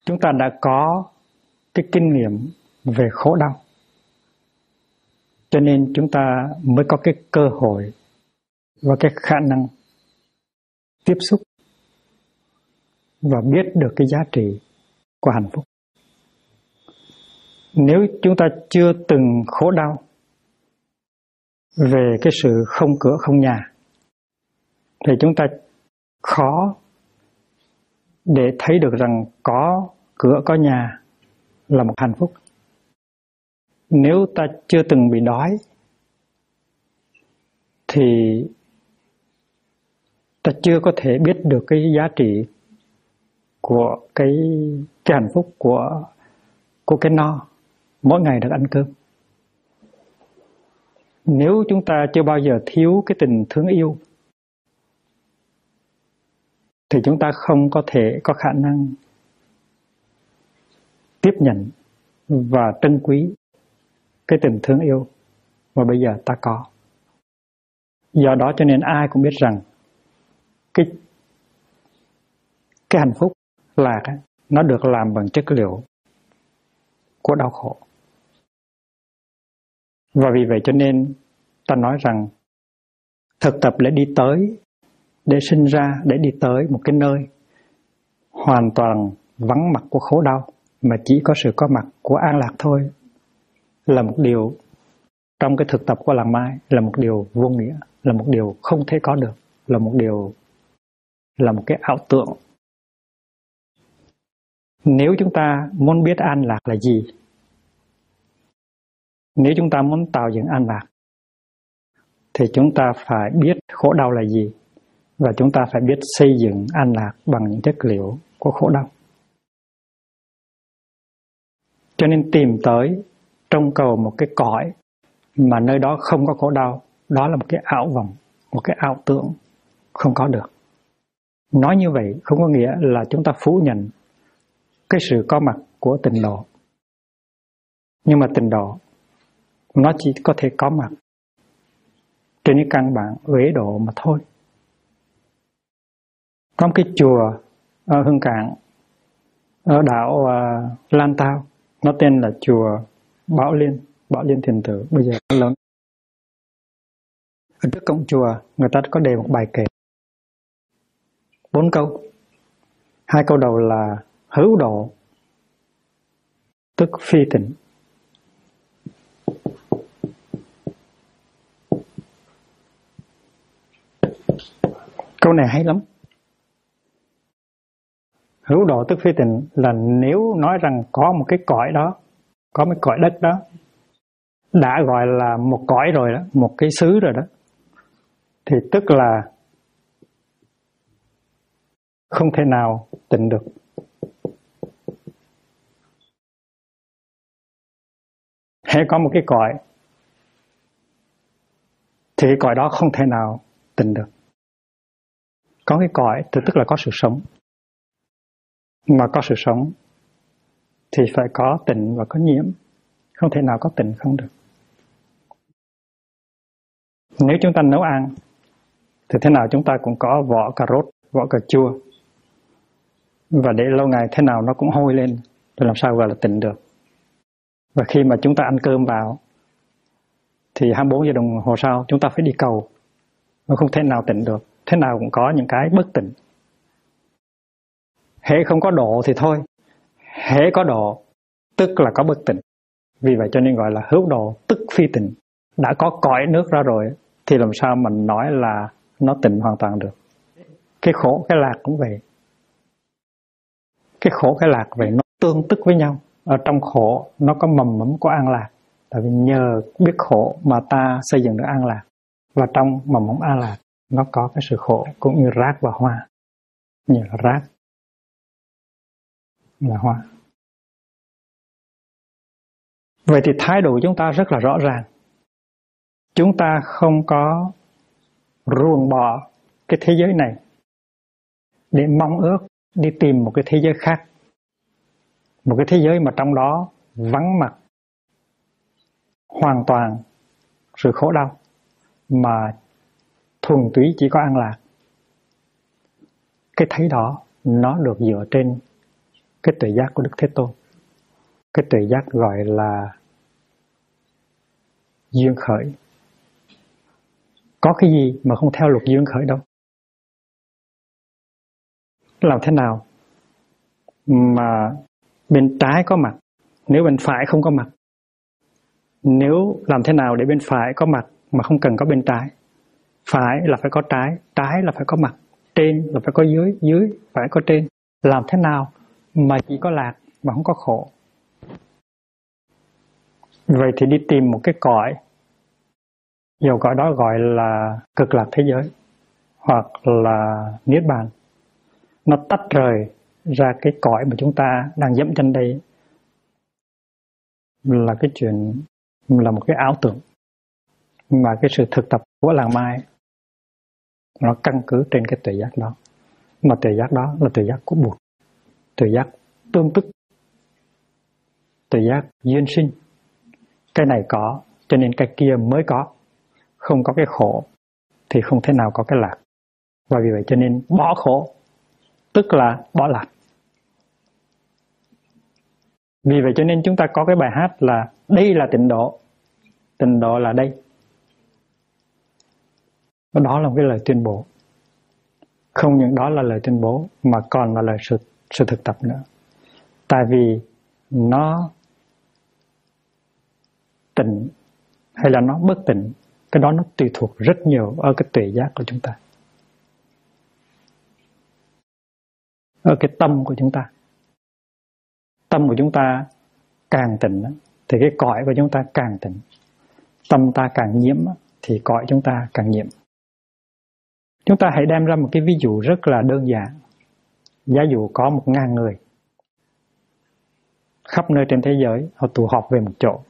Chúng ta đã có cái kinh nghiệm về khổ đau, cho nên chúng ta mới có cái cơ hội và cái khả năng tiếp xúc và biết được cái giá trị của hạnh phúc. Nếu chúng ta chưa từng khổ đau về cái sự không cửa không nhà, thì chúng ta khó để thấy được rằng có cửa có nhà là một hạnh phúc. Nếu ta chưa từng bị đói thì ta chưa có thể biết được cái giá trị của cái hạnh phúc của cái no mỗi ngày được ăn cơm. Nếu chúng ta chưa bao giờ thiếu cái tình thương yêu thì chúng ta không có thể có khả năng tiếp nhận và trân quý cái tình thương yêu mà bây giờ ta có. Do đó cho nên ai cũng biết rằng cái hạnh phúc lạc ấy, nó được làm bằng chất liệu của đau khổ. Và vì vậy cho nên ta nói rằng thực tập để đi tới, để sinh ra, để đi tới một cái nơi hoàn toàn vắng mặt của khổ đau mà chỉ có sự có mặt của an lạc thôi, là một điều trong cái thực tập của làng Mai, là một điều vô nghĩa, là một điều không thể có được, là một cái ảo tưởng. Nếu chúng ta muốn biết an lạc là gì, nếu chúng ta muốn tạo dựng an lạc, thì chúng ta phải biết khổ đau là gì, và chúng ta phải biết xây dựng an lạc bằng những chất liệu của khổ đau. Cho nên tìm tới trông cầu một cái cõi mà nơi đó không có khổ đau, đó là một cái ảo vọng, một cái ảo tưởng không có được. Nói như vậy không có nghĩa là chúng ta phủ nhận cái sự có mặt của tịnh độ. Nhưng mà tịnh độ nó chỉ có thể có mặt trên cái căn bản uế độ mà thôi. Có một cái chùa ở Hương Cảng, ở đảo Lan Tao, nó tên là chùa Bảo Liên Thiền Tử, bây giờ nó lớn. Ở trước cổng chùa người ta có đề một bài kệ 4 câu. 2 câu đầu là hữu độ tức phi tịnh. Câu này hay lắm. Hữu độ tức phi tịnh là nếu nói rằng có một cái cõi đó, có một cõi đất đó, đã gọi là một cõi rồi đó, một cái xứ rồi đó, thì tức là không thể nào tịnh được. Hễ có một cái cõi thì cái cõi đó không thể nào tịnh được. Có cái cõi thì tức là có sự sống. Mà có sự sống thì phải có tịnh và có nhiễm. Không thể nào có tịnh không được. Nếu chúng ta nấu ăn thì thế nào chúng ta cũng có vỏ cà rốt, vỏ cà chua. Và để lâu ngày thế nào nó cũng hôi lên, thì làm sao gọi là tịnh được. Và khi mà chúng ta ăn cơm vào thì 24 giờ đồng hồ sau chúng ta phải đi cầu. Nó không thể nào tịnh được. Thế nào cũng có những cái bất tịnh. Hễ không có độ thì thôi. Hễ có độ tức là có bất tịnh. Vì vậy cho nên gọi là hữu độ tức phi tịnh. Đã có cõi nước ra rồi thì làm sao mình nói là nó tịnh hoàn toàn được. Cái khổ cái lạc cũng vậy. Cái khổ cái lạc vậy nó tương tức với nhau. Ở trong khổ nó có mầm mống của an lạc. Tại vì nhờ biết khổ mà ta xây dựng được an lạc. Và trong mầm mống an lạc nó có cái sự khổ cũng như rác và hoa. Như là rác là hoa. Vậy thì thái độ của chúng ta rất là rõ ràng. Chúng ta không có ruồng bỏ cái thế giới này để mong ước đi tìm một cái thế giới khác. Một cái thế giới mà trong đó vắng mặt hoàn toàn sự khổ đau mà thuần túy chỉ có an lạc. Cái thấy đó nó được dựa trên cái tuệ giác của Đức Thế Tôn. Cái tuệ giác gọi là duyên khởi. Có cái gì mà không theo luật duyên khởi đâu. Làm thế nào mà bên trái có mặt nếu bên phải không có mặt? Nếu làm thế nào để bên phải có mặt mà không cần có bên trái? Phải là phải có trái, trái là phải có mặt, trên là phải có dưới, dưới phải có trên. Làm thế nào mà chỉ có lạc mà không có khổ? Vậy thì đi tìm một cái cõi, dầu cõi đó gọi là cực lạc thế giới hoặc là niết bàn, nó tách rời ra cái cõi mà chúng ta đang dẫm chân đây, là cái chuyện, là một cái ảo tưởng. Mà cái sự thực tập của làng Mai nó căn cứ trên cái tuệ giác đó. Mà tuệ giác đó là tuệ giác của Bụt, tuệ giác tương tức, tuệ giác duyên sinh. Cái này có cho nên cái kia mới có. Không có cái khổ thì không thể nào có cái lạc. Và vì vậy cho nên bỏ khổ tức là bỏ lạc. Vì vậy cho nên chúng ta có cái bài hát là đây là tịnh độ. Tịnh độ là đây. Đó là một cái lời tuyên bố. Không những đó là lời tuyên bố mà còn là lời sự thực tập nữa. Tại vì nó tịnh hay là nó bất tịnh, cái đó nó tùy thuộc rất nhiều ở cái tuệ giác của chúng ta, ở cái tâm của chúng ta. Tâm của chúng ta càng tịnh thì cái cõi của chúng ta càng tịnh. Tâm ta càng nhiễm thì cõi chúng ta càng nhiễm. Chúng ta hãy đem ra một cái ví dụ rất là đơn giản. Giả dụ có 1.000 người khắp nơi trên thế giới, họ tụ họp về một chỗ.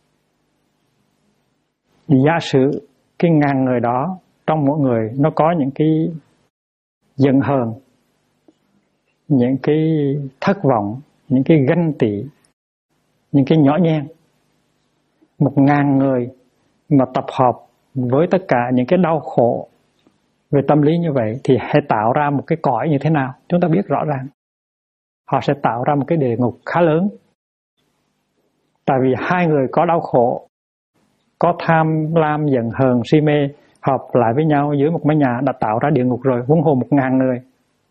Giả sử cái 1.000 người đó, trong mỗi người nó có những cái giận hờn, những cái thất vọng, những cái ganh tị, những cái nhỏ nhen. 1.000 người mà tập hợp với tất cả những cái đau khổ về tâm lý như vậy thì hãy tạo ra một cái cõi như thế nào? Chúng ta biết rõ ràng. Họ sẽ tạo ra một cái địa ngục khá lớn. Tại vì 2 người có đau khổ, có tham lam, giận hờn, si mê hợp lại với nhau dưới một mái nhà đã tạo ra địa ngục rồi, huống hồ 1.000 người.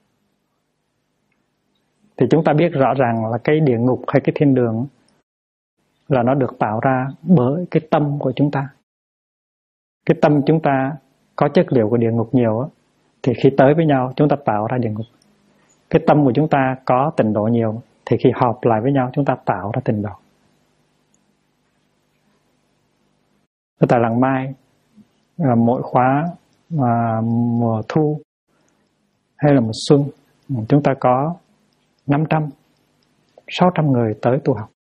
Thì chúng ta biết rõ ràng là cái địa ngục hay cái thiên đường là nó được tạo ra bởi cái tâm của chúng ta. Cái tâm chúng ta có chất liệu của địa ngục nhiều thì khi tới với nhau chúng ta tạo ra địa ngục. Cái tâm của chúng ta có tịnh độ nhiều thì khi họp lại với nhau chúng ta tạo ra tịnh độ. Tại làng Mai, mỗi khóa mùa thu hay là mùa xuân, chúng ta có 500, 600 người tới tu học.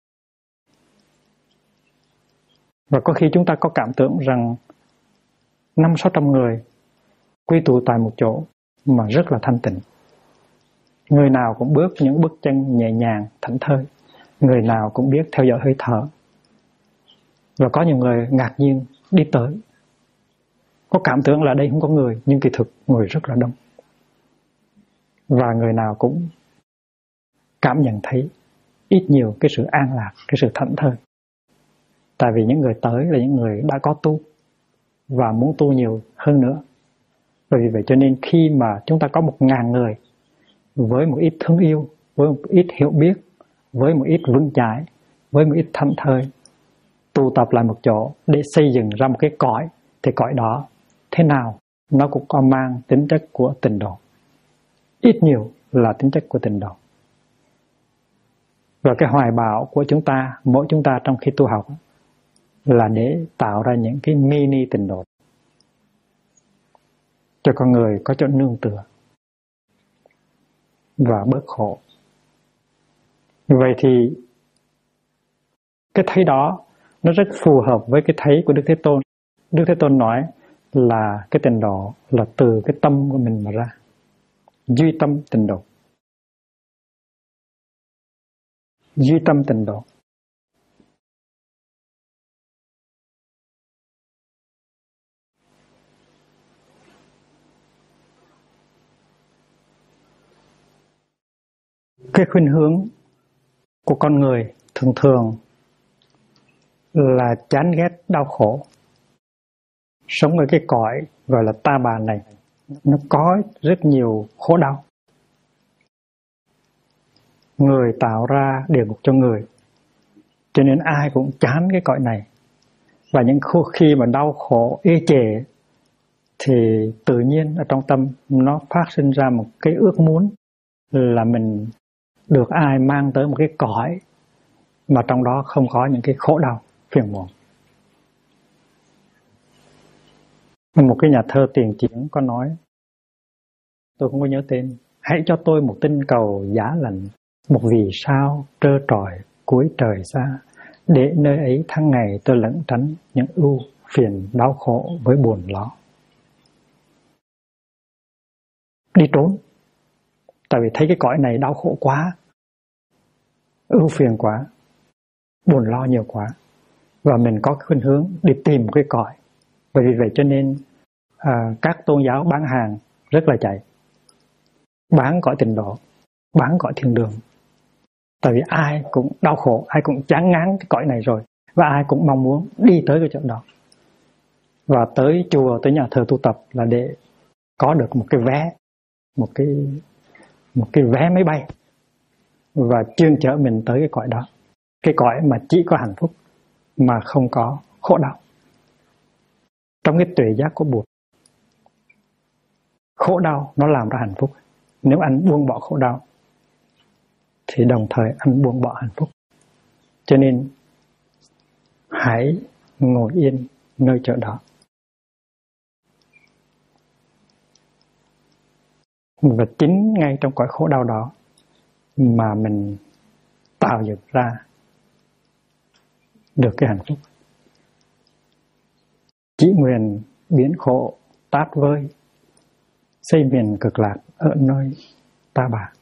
Và có khi chúng ta có cảm tưởng rằng 500-600 người quy tụ tại một chỗ mà rất là thanh tịnh. Người nào cũng bước những bước chân nhẹ nhàng, thảnh thơi. Người nào cũng biết theo dõi hơi thở. Và có nhiều người ngạc nhiên đi tới. Có cảm tưởng là đây không có người, nhưng kỳ thực người rất là đông. Và người nào cũng cảm nhận thấy ít nhiều cái sự an lạc, cái sự thảnh thơi. Tại vì những người tới là những người đã có tu và muốn tu nhiều hơn nữa. Và vì vậy cho nên khi mà chúng ta có 1.000 người với một ít thương yêu, với một ít hiểu biết, với một ít vững chãi, với một ít thảnh thơi, tụ tập lại một chỗ để xây dựng ra một cái cõi, thì cõi đó thế nào nó cũng có mang tính chất của tịnh độ. Ít nhiều là tính chất của tịnh độ. Và cái hoài bão của chúng ta, mỗi chúng ta trong khi tu học là để tạo ra những cái mini tịnh độ cho con người có chỗ nương tựa và bớt khổ. Vậy thì cái thấy đó nó rất phù hợp với cái thấy của Đức Thế Tôn. Đức Thế Tôn nói là cái tịnh độ là từ cái tâm của mình mà ra. Duy tâm tịnh độ. Duy tâm tịnh độ. Cái khuynh hướng của con người thường thường là chán ghét đau khổ. Sống ở cái cõi gọi là ta bà này, nó có rất nhiều khổ đau. Người tạo ra địa ngục cho người, cho nên ai cũng chán cái cõi này. Và những khi mà đau khổ ê chề thì tự nhiên ở trong tâm nó phát sinh ra một cái ước muốn là mình được ai mang tới một cái cõi mà trong đó không có những cái khổ đau, phiền muộn. Một cái nhà thơ tiền chiến có nói, tôi không có nhớ tên, hãy cho tôi một tinh cầu giá lạnh, một vì sao trơ trọi cuối trời xa, để nơi ấy tháng ngày tôi lẩn tránh những ưu phiền đau khổ với buồn lo. Đi trốn, tại vì thấy cái cõi này đau khổ quá, ưu phiền quá, buồn lo nhiều quá, và mình có khuynh hướng đi tìm một cái cõi. Bởi vì vậy cho nên các tôn giáo bán hàng rất là chạy, bán cõi tịnh độ, bán cõi thiên đường. Tại vì ai cũng đau khổ, ai cũng chán ngán cái cõi này rồi, và ai cũng mong muốn đi tới cái chỗ đó. Và tới chùa, tới nhà thờ tu tập là để có được một cái vé, một cái vé máy bay, và chuyên chở mình tới cái cõi đó. Cái cõi mà chỉ có hạnh phúc mà không có khổ đau. Trong cái tuệ giác của Bụt, khổ đau nó làm ra hạnh phúc. Nếu anh buông bỏ khổ đau thì đồng thời anh buông bỏ hạnh phúc. Cho nên hãy ngồi yên nơi chỗ đó. Và chính ngay trong cõi khổ đau đó mà mình tạo dựng ra được cái hạnh phúc. Chỉ nguyện biến khổ tát vơi, xây miền cực lạc ở nơi ta bà.